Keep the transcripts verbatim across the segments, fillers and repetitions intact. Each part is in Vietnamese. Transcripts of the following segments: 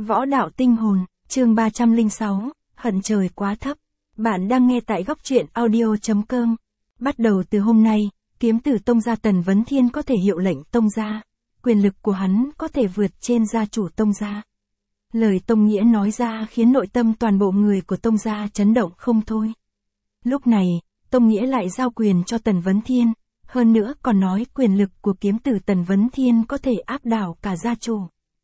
Võ đạo tinh hồn, chương ba trăm lẻ sáu, hận trời quá thấp. Bạn đang nghe tại góc truyện audio chấm com. Bắt đầu từ hôm nay, kiếm tử Tông gia Tần Vấn Thiên có thể hiệu lệnh Tông gia. Quyền lực của hắn có thể vượt trên gia chủ Tông gia. Lời Tông Nghĩa nói ra khiến nội tâm toàn bộ người của Tông gia chấn động không thôi. Lúc này, Tông Nghĩa lại giao quyền cho Tần Vấn Thiên, hơn nữa còn nói quyền lực của kiếm tử Tần Vấn Thiên có thể áp đảo cả gia chủ.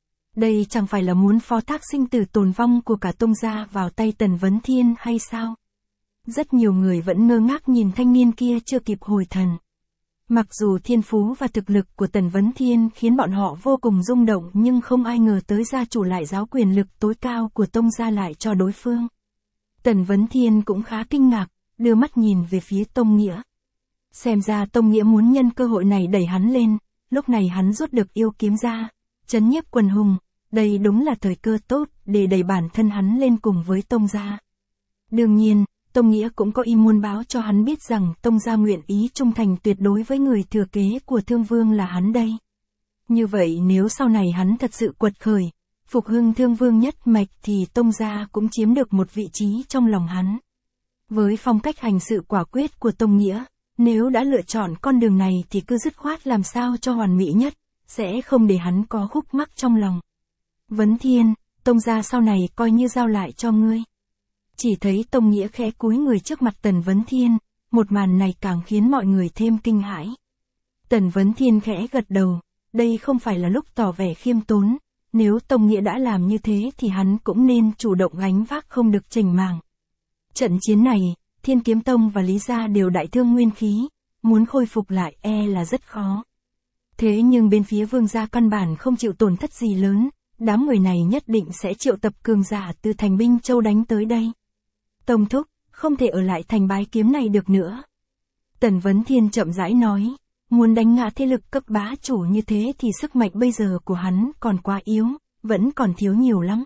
Đây chẳng phải là muốn phó thác sinh tử tồn vong của cả Tông gia vào tay Tần Vấn Thiên hay sao? Rất nhiều người vẫn ngơ ngác nhìn thanh niên kia chưa kịp hồi thần. Mặc dù thiên phú và thực lực của Tần Vấn Thiên khiến bọn họ vô cùng rung động, nhưng không ai ngờ tới gia chủ lại giao quyền lực tối cao của Tông gia lại cho đối phương. Tần Vấn Thiên cũng khá kinh ngạc, đưa mắt nhìn về phía Tông Nghĩa. Xem ra Tông Nghĩa muốn nhân cơ hội này đẩy hắn lên, lúc này hắn rút được yêu kiếm ra, trấn nhiếp quần hùng, đây đúng là thời cơ tốt để đẩy bản thân hắn lên cùng với Tông gia. Đương nhiên, Tông Nghĩa cũng có ý muốn báo cho hắn biết rằng Tông gia nguyện ý trung thành tuyệt đối với người thừa kế của Thương Vương là hắn đây. Như vậy nếu sau này hắn thật sự quật khởi, phục hưng Thương Vương nhất mạch thì Tông gia cũng chiếm được một vị trí trong lòng hắn. Với phong cách hành sự quả quyết của Tông Nghĩa, nếu đã lựa chọn con đường này thì cứ dứt khoát làm sao cho hoàn mỹ nhất, sẽ không để hắn có khúc mắc trong lòng. Vấn Thiên, Tông gia sau này coi như giao lại cho ngươi. Chỉ thấy Tông Nghĩa khẽ cúi người trước mặt Tần Vấn Thiên, một màn này càng khiến mọi người thêm kinh hãi. Tần Vấn Thiên khẽ gật đầu, đây không phải là lúc tỏ vẻ khiêm tốn, nếu Tông Nghĩa đã làm như thế thì hắn cũng nên chủ động gánh vác không được chểnh mảng. Trận chiến này, Thiên Kiếm Tông và Lý Gia đều đại thương nguyên khí, muốn khôi phục lại e là rất khó. Thế nhưng bên phía Vương gia căn bản không chịu tổn thất gì lớn, đám người này nhất định sẽ triệu tập cường giả từ thành Binh Châu đánh tới đây. Tông thúc, không thể ở lại thành Bái Kiếm này được nữa. Tần Vấn Thiên chậm rãi nói, muốn đánh ngã thế lực cấp bá chủ như thế thì sức mạnh bây giờ của hắn còn quá yếu, vẫn còn thiếu nhiều lắm.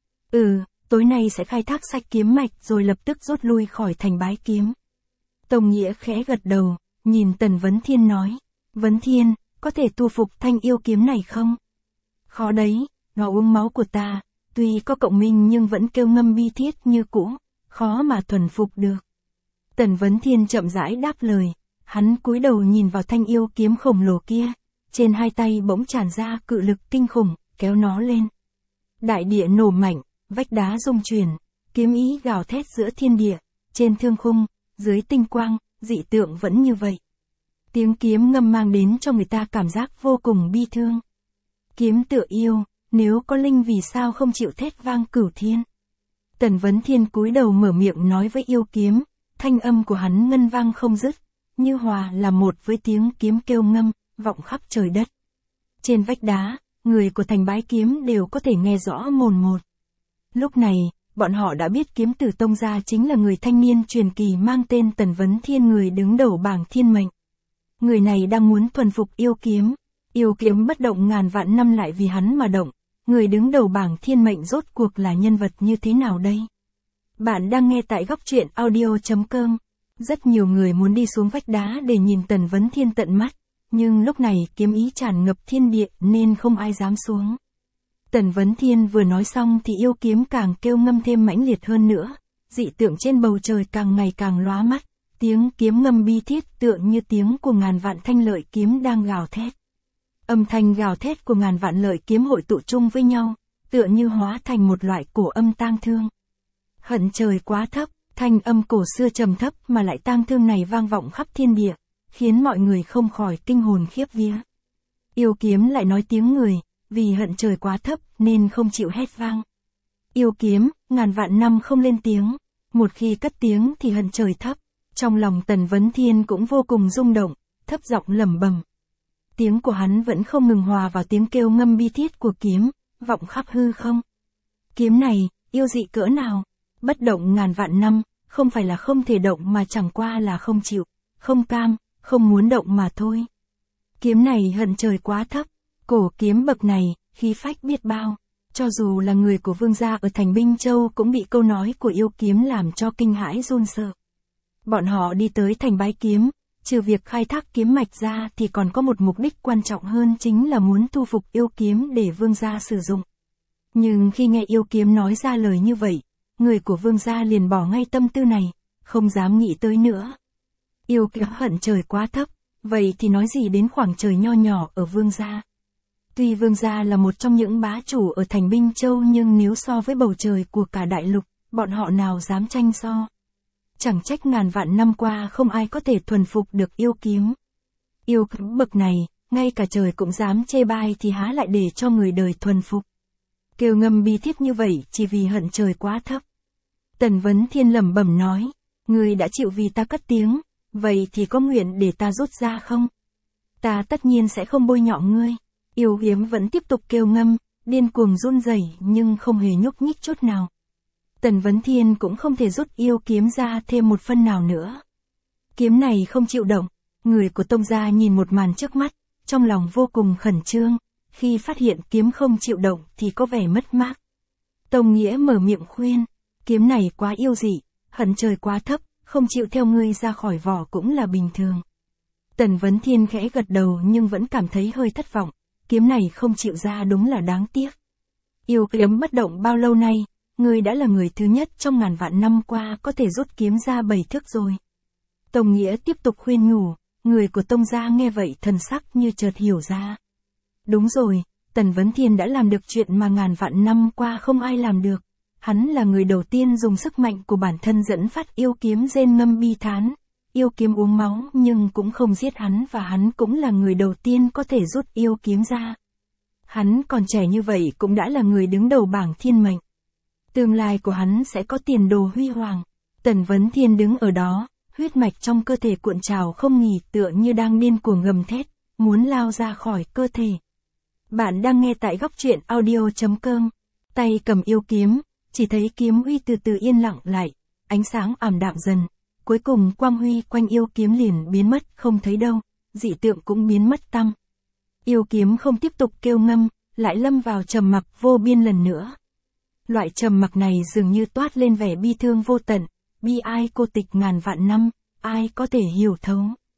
Ừ, tối nay sẽ khai thác sạch kiếm mạch rồi lập tức rút lui khỏi thành Bái Kiếm. Tông Nghĩa khẽ gật đầu, nhìn Tần Vấn Thiên nói, Vấn Thiên, có thể tu phục thanh yêu kiếm này không? Khó đấy, nó uống máu của ta, tuy có cộng minh nhưng vẫn kêu ngâm bi thiết như cũ, khó mà thuần phục được. Tần Vấn Thiên chậm rãi đáp lời, hắn cúi đầu nhìn vào thanh yêu kiếm khổng lồ kia, trên hai tay bỗng tràn ra cự lực kinh khủng, kéo nó lên. Đại địa nổ mạnh, vách đá rung chuyển, kiếm ý gào thét giữa thiên địa, trên thương khung, dưới tinh quang, dị tượng vẫn như vậy. Tiếng kiếm ngâm mang đến cho người ta cảm giác vô cùng bi thương. Kiếm tựa yêu, nếu có linh vì sao không chịu thét vang cửu thiên. Tần Vấn Thiên cúi đầu mở miệng nói với yêu kiếm, thanh âm của hắn ngân vang không dứt, như hòa là một với tiếng kiếm kêu ngâm, vọng khắp trời đất. Trên vách đá, người của thành Bái Kiếm đều có thể nghe rõ mồn một. Lúc này, bọn họ đã biết kiếm tử Tông gia chính là người thanh niên truyền kỳ mang tên Tần Vấn Thiên, người đứng đầu bảng thiên mệnh. Người này đang muốn thuần phục yêu kiếm, yêu kiếm bất động ngàn vạn năm lại vì hắn mà động. Người đứng đầu bảng thiên mệnh rốt cuộc là nhân vật như thế nào đây? Bạn đang nghe tại góc truyện audio chấm com. Rất nhiều người muốn đi xuống vách đá để nhìn Tần Vấn Thiên tận mắt, nhưng lúc này kiếm ý tràn ngập thiên địa nên không ai dám xuống. Tần Vấn Thiên vừa nói xong thì yêu kiếm càng kêu ngâm thêm mãnh liệt hơn nữa, dị tượng trên bầu trời càng ngày càng lóa mắt, tiếng kiếm ngâm bi thiết tựa như tiếng của ngàn vạn thanh lợi kiếm đang gào thét. Âm thanh gào thét của ngàn vạn lợi kiếm hội tụ chung với nhau, tựa như hóa thành một loại cổ âm tang thương. Hận trời quá thấp, thanh âm cổ xưa trầm thấp mà lại tang thương này vang vọng khắp thiên địa, khiến mọi người không khỏi kinh hồn khiếp vía. Yêu kiếm lại nói tiếng người, vì hận trời quá thấp nên không chịu hét vang. Yêu kiếm, ngàn vạn năm không lên tiếng, một khi cất tiếng thì hận trời thấp. Trong lòng Tần Vấn Thiên cũng vô cùng rung động, thấp giọng lẩm bẩm. Tiếng của hắn vẫn không ngừng hòa vào tiếng kêu ngâm bi thiết của kiếm, vọng khắp hư không. Kiếm này, yêu dị cỡ nào, bất động ngàn vạn năm, không phải là không thể động mà chẳng qua là không chịu, không cam, không muốn động mà thôi. Kiếm này hận trời quá thấp, cổ kiếm bậc này, khí phách biết bao, cho dù là người của Vương gia ở thành Binh Châu cũng bị câu nói của yêu kiếm làm cho kinh hãi run sợ. Bọn họ đi tới thành Bái Kiếm, trừ việc khai thác kiếm mạch ra thì còn có một mục đích quan trọng hơn, chính là muốn thu phục yêu kiếm để Vương gia sử dụng. Nhưng khi nghe Yêu Kiếm nói ra lời như vậy, người của Vương gia liền bỏ ngay tâm tư này, không dám nghĩ tới nữa. Yêu Kiếm hận trời quá thấp, vậy thì nói gì đến khoảng trời nho nhỏ ở Vương gia. Tuy Vương gia là một trong những bá chủ ở thành Binh Châu nhưng nếu so với bầu trời của cả đại lục, bọn họ nào dám tranh so. Chẳng trách ngàn vạn năm qua không ai có thể thuần phục được Yêu Kiếm. Yêu Kiếm bậc này, ngay cả trời cũng dám chê bai thì há lại để cho người đời thuần phục. Kêu ngâm bi thiết như vậy chỉ vì hận trời quá thấp. Tần Vấn Thiên lẩm bẩm nói, ngươi đã chịu vì ta cất tiếng, vậy thì có nguyện để ta rút ra không? Ta tất nhiên sẽ không bôi nhọ ngươi. Yêu Kiếm vẫn tiếp tục kêu ngâm, điên cuồng run rẩy nhưng không hề nhúc nhích chút nào. Tần Vấn Thiên cũng không thể rút Yêu Kiếm ra thêm một phân nào nữa. Kiếm này không chịu động, người của Tông gia nhìn một màn trước mắt, trong lòng vô cùng khẩn trương, khi phát hiện kiếm không chịu động thì có vẻ mất mát. Tông Nghĩa mở miệng khuyên, kiếm này quá yêu dị, hận trời quá thấp, không chịu theo ngươi ra khỏi vỏ cũng là bình thường. Tần Vấn Thiên khẽ gật đầu nhưng vẫn cảm thấy hơi thất vọng, kiếm này không chịu ra đúng là đáng tiếc. Yêu Kiếm bất động bao lâu nay, ngươi đã là người thứ nhất trong ngàn vạn năm qua có thể rút kiếm ra bảy thước rồi. Tông Nghĩa tiếp tục khuyên nhủ, người của Tông gia nghe vậy thần sắc như chợt hiểu ra. Đúng rồi, Tần Vấn Thiên đã làm được chuyện mà ngàn vạn năm qua không ai làm được. Hắn là người đầu tiên dùng sức mạnh của bản thân dẫn phát Yêu Kiếm rên ngâm bi thán. Yêu Kiếm uống máu nhưng cũng không giết hắn và hắn cũng là người đầu tiên có thể rút Yêu Kiếm ra. Hắn còn trẻ như vậy cũng đã là người đứng đầu bảng thiên mệnh. Tương lai của hắn sẽ có tiền đồ huy hoàng. Tần Vấn Thiên đứng ở đó, huyết mạch trong cơ thể cuộn trào không nghỉ tựa như đang điên cuồng gầm thét, muốn lao ra khỏi cơ thể. Bạn đang nghe tại góc truyện audio chấm com. Tay cầm Yêu Kiếm, chỉ thấy kiếm uy từ từ yên lặng lại, ánh sáng ảm đạm dần. Cuối cùng quang huy quanh Yêu Kiếm liền biến mất không thấy đâu, dị tượng cũng biến mất tăm. Yêu Kiếm không tiếp tục kêu ngâm, lại lâm vào trầm mặc vô biên lần nữa. Loại trầm mặc này dường như toát lên vẻ bi thương vô tận, bi ai cô tịch ngàn vạn năm, ai có thể hiểu thấu.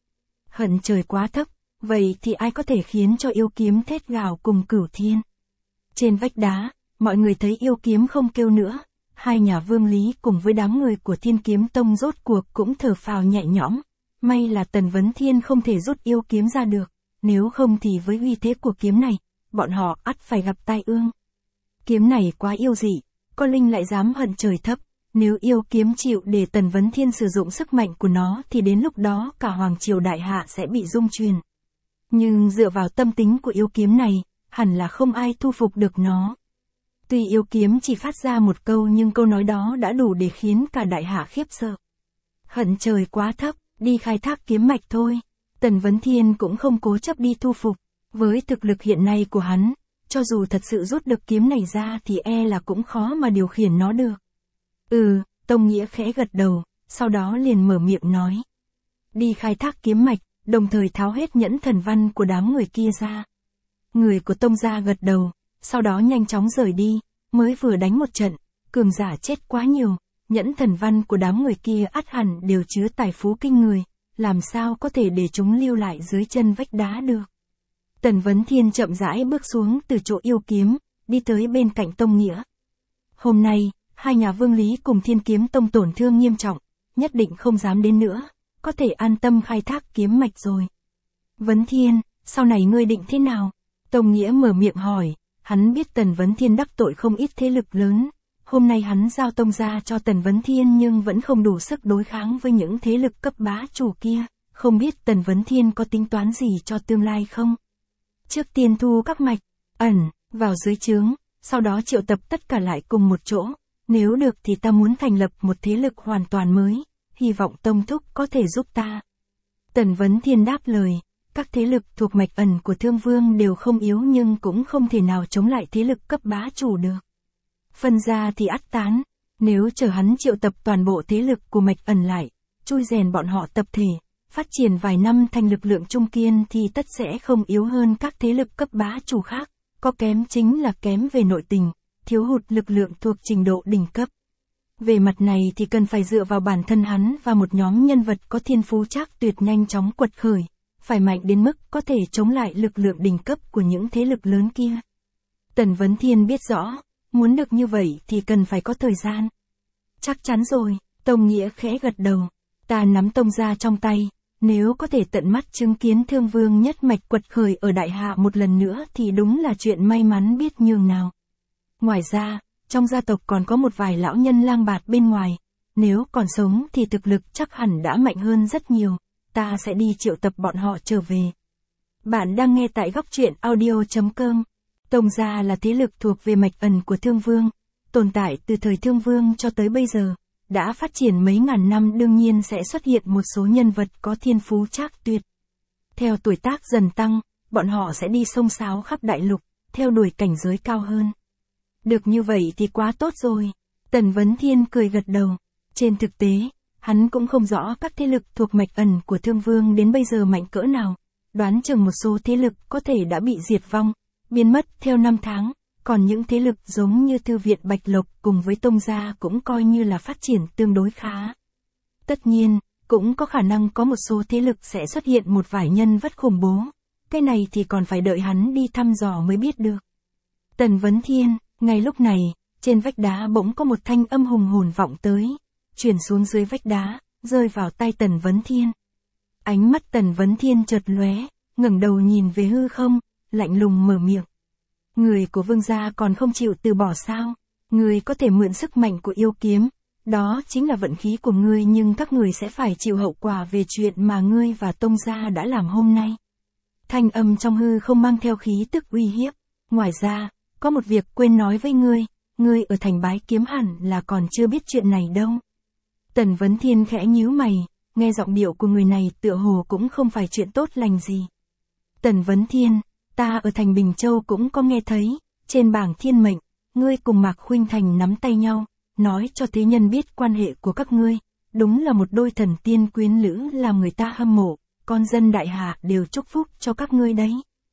Hận trời quá thấp, vậy thì ai có thể khiến cho Yêu Kiếm thét gào cùng cửu thiên. Trên vách đá, mọi người thấy Yêu Kiếm không kêu nữa, hai nhà Vương Lý cùng với đám người của Thiên Kiếm Tông rốt cuộc cũng thở phào nhẹ nhõm. May là Tần Vấn Thiên không thể rút Yêu Kiếm ra được, nếu không thì với uy thế của kiếm này, bọn họ ắt phải gặp tai ương. Kiếm này quá yêu dị, có linh lại dám hận trời thấp, nếu Yêu Kiếm chịu để Tần Vấn Thiên sử dụng sức mạnh của nó thì đến lúc đó cả Hoàng Triều Đại Hạ sẽ bị rung truyền. Nhưng dựa vào tâm tính của Yêu Kiếm này, hẳn là không ai thu phục được nó. Tuy Yêu Kiếm chỉ phát ra một câu nhưng câu nói đó đã đủ để khiến cả Đại Hạ khiếp sợ. Hận trời quá thấp, đi khai thác kiếm mạch thôi. Tần Vấn Thiên cũng không cố chấp đi thu phục. Với thực lực hiện nay của hắn, cho dù thật sự rút được kiếm này ra thì e là cũng khó mà điều khiển nó được. Ừ, Tông Nghĩa khẽ gật đầu, sau đó liền mở miệng nói. Đi khai thác kiếm mạch, đồng thời tháo hết nhẫn thần văn của đám người kia ra. Người của Tông gia gật đầu, sau đó nhanh chóng rời đi, mới vừa đánh một trận, cường giả chết quá nhiều, nhẫn thần văn của đám người kia ắt hẳn đều chứa tài phú kinh người, làm sao có thể để chúng lưu lại dưới chân vách đá được. Tần Vấn Thiên chậm rãi bước xuống từ chỗ Yêu Kiếm, đi tới bên cạnh Tông Nghĩa. Hôm nay, hai nhà Vương Lý cùng Thiên Kiếm Tông tổn thương nghiêm trọng, nhất định không dám đến nữa, có thể an tâm khai thác kiếm mạch rồi. Vấn Thiên, sau này ngươi định thế nào? Tông Nghĩa mở miệng hỏi, hắn biết Tần Vấn Thiên đắc tội không ít thế lực lớn. Hôm nay hắn giao Tông gia cho Tần Vấn Thiên nhưng vẫn không đủ sức đối kháng với những thế lực cấp bá chủ kia, không biết Tần Vấn Thiên có tính toán gì cho tương lai không? Trước tiên thu các mạch, ẩn, vào dưới trướng, sau đó triệu tập tất cả lại cùng một chỗ, nếu được thì ta muốn thành lập một thế lực hoàn toàn mới, hy vọng Tông Thúc có thể giúp ta. Tần Vấn Thiên đáp lời, các thế lực thuộc mạch ẩn của Thương Vương đều không yếu nhưng cũng không thể nào chống lại thế lực cấp bá chủ được. Phân ra thì ắt tán, nếu chờ hắn triệu tập toàn bộ thế lực của mạch ẩn lại, chui rèn bọn họ tập thể, phát triển vài năm thành lực lượng trung kiên thì tất sẽ không yếu hơn các thế lực cấp bá chủ khác, có kém chính là kém về nội tình, thiếu hụt lực lượng thuộc trình độ đỉnh cấp. Về mặt này thì cần phải dựa vào bản thân hắn và một nhóm nhân vật có thiên phú trác tuyệt nhanh chóng quật khởi, phải mạnh đến mức có thể chống lại lực lượng đỉnh cấp của những thế lực lớn kia. Tần Vấn Thiên biết rõ, muốn được như vậy thì cần phải có thời gian. Chắc chắn rồi, Tông Nghĩa khẽ gật đầu. Ta nắm Tông gia trong tay, nếu có thể tận mắt chứng kiến Thương Vương nhất mạch quật khởi ở Đại Hạ một lần nữa thì đúng là chuyện may mắn biết nhường nào. Ngoài ra, trong gia tộc còn có một vài lão nhân lang bạt bên ngoài, nếu còn sống thì thực lực chắc hẳn đã mạnh hơn rất nhiều, ta sẽ đi triệu tập bọn họ trở về. Bạn đang nghe tại góc truyện audio chấm com. Tông gia là thế lực thuộc về mạch ẩn của Thương Vương, tồn tại từ thời Thương Vương cho tới bây giờ, đã phát triển mấy ngàn năm, đương nhiên sẽ xuất hiện một số nhân vật có thiên phú trác tuyệt. Theo tuổi tác dần tăng, bọn họ sẽ đi xông xáo khắp đại lục, theo đuổi cảnh giới cao hơn. Được như vậy thì quá tốt rồi. Tần Vấn Thiên cười gật đầu. Trên thực tế, hắn cũng không rõ các thế lực thuộc mạch ẩn của Thương Vương đến bây giờ mạnh cỡ nào. Đoán chừng một số thế lực có thể đã bị diệt vong, biến mất theo năm tháng, còn những thế lực giống như Thư viện Bạch Lộc cùng với Tông gia cũng coi như là phát triển tương đối khá. Tất nhiên, cũng có khả năng có một số thế lực sẽ xuất hiện một vài nhân vật khủng bố. Cái này thì còn phải đợi hắn đi thăm dò mới biết được. Tần Vấn Thiên, ngay lúc này, trên vách đá bỗng có một thanh âm hùng hồn vọng tới, chuyển xuống dưới vách đá, rơi vào tay Tần Vấn Thiên. Ánh mắt Tần Vấn Thiên chợt lóe, ngẩng đầu nhìn về hư không, lạnh lùng mở miệng. Người của Vương gia còn không chịu từ bỏ sao? Người có thể mượn sức mạnh của yêu kiếm, đó chính là vận khí của ngươi, nhưng các người sẽ phải chịu hậu quả về chuyện mà ngươi và Tông gia đã làm hôm nay. Thanh âm trong hư không mang theo khí tức uy hiếp. Ngoài ra, có một việc quên nói với ngươi, ngươi ở thành Bái Kiếm hẳn là còn chưa biết chuyện này đâu. Tần Vấn Thiên khẽ nhíu mày, nghe giọng điệu của người này tựa hồ cũng không phải chuyện tốt lành gì. Tần Vấn Thiên, ta ở thành Bình Châu cũng có nghe thấy, trên bảng thiên mệnh, ngươi cùng Mạc Khuynh Thành nắm tay nhau, nói cho thế nhân biết quan hệ của các ngươi, đúng là một đôi thần tiên quyến lữ làm người ta hâm mộ, con dân Đại Hạ đều chúc phúc cho các ngươi đấy.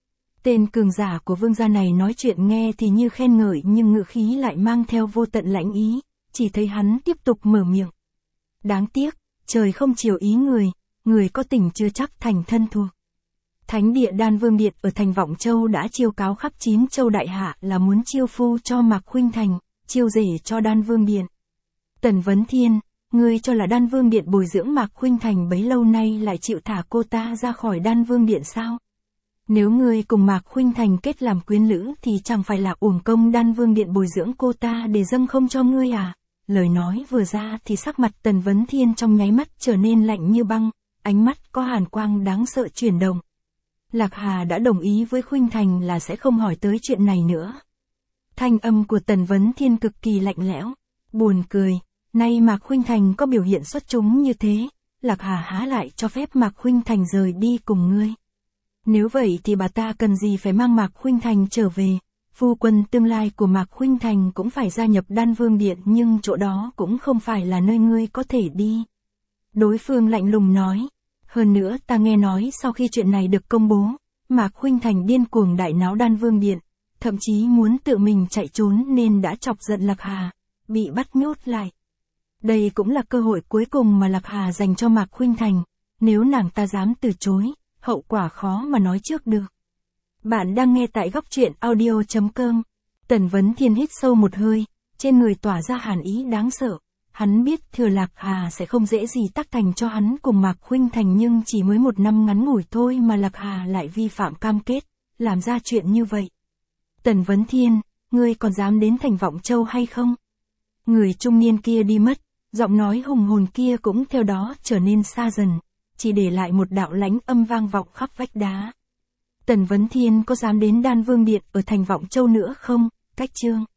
Tên cường giả của vương gia này nói chuyện nghe thì như khen ngợi nhưng ngữ khí lại mang theo vô tận lãnh ý, chỉ thấy hắn tiếp tục mở miệng. Đáng tiếc, trời không chiều ý người, người có tình chưa chắc thành thân thuộc. Thánh địa Đan Vương Điện ở thành Vọng Châu đã chiêu cáo khắp chín châu Đại Hạ là muốn chiêu phu cho Mạc Khuynh Thành, chiêu rể cho Đan Vương Điện. Tần Vấn Thiên, ngươi cho là Đan Vương Điện bồi dưỡng Mạc Khuynh Thành bấy lâu nay lại chịu thả cô ta ra khỏi Đan Vương Điện sao? Nếu ngươi cùng Mạc Khuynh Thành kết làm quyến lữ thì chẳng phải là uổng công Đan Vương Điện bồi dưỡng cô ta để dâng không cho ngươi à? Lời nói vừa ra thì sắc mặt Tần Vấn Thiên trong nháy mắt trở nên lạnh như băng, ánh mắt có hàn quang đáng sợ chuyển động. Lạc Hà đã đồng ý với Khuynh Thành là sẽ không hỏi tới chuyện này nữa. Thanh âm của Tần Vấn Thiên cực kỳ lạnh lẽo, buồn cười, nay Mạc Khuynh Thành có biểu hiện xuất chúng như thế, Lạc Hà há lại cho phép Mạc Khuynh Thành rời đi cùng ngươi. Nếu vậy thì bà ta cần gì phải mang Mạc Khuynh Thành trở về, phu quân tương lai của Mạc Khuynh Thành cũng phải gia nhập Đan Vương Điện nhưng chỗ đó cũng không phải là nơi ngươi có thể đi. Đối phương lạnh lùng nói. Hơn nữa ta nghe nói sau khi chuyện này được công bố, Mạc Khuynh Thành điên cuồng đại náo Đan Vương Điện, thậm chí muốn tự mình chạy trốn nên đã chọc giận Lạc Hà, bị bắt nhốt lại. Đây cũng là cơ hội cuối cùng mà Lạc Hà dành cho Mạc Khuynh Thành, nếu nàng ta dám từ chối, hậu quả khó mà nói trước được. Bạn đang nghe tại góc truyện audio chấm com. Tần Vấn Thiên hít sâu một hơi, trên người tỏa ra hàn ý đáng sợ. Hắn biết thừa Lạc Hà sẽ không dễ gì tác thành cho hắn cùng Mạc Khuynh Thành, nhưng chỉ mới một năm ngắn ngủi thôi mà Lạc Hà lại vi phạm cam kết, làm ra chuyện như vậy. Tần Vấn Thiên, ngươi còn dám đến thành Vọng Châu hay không? Người trung niên kia đi mất, giọng nói hùng hồn kia cũng theo đó trở nên xa dần, chỉ để lại một đạo lãnh âm vang vọng khắp vách đá. Tần Vấn Thiên có dám đến Đan Vương Điện ở thành Vọng Châu nữa không? Cách chương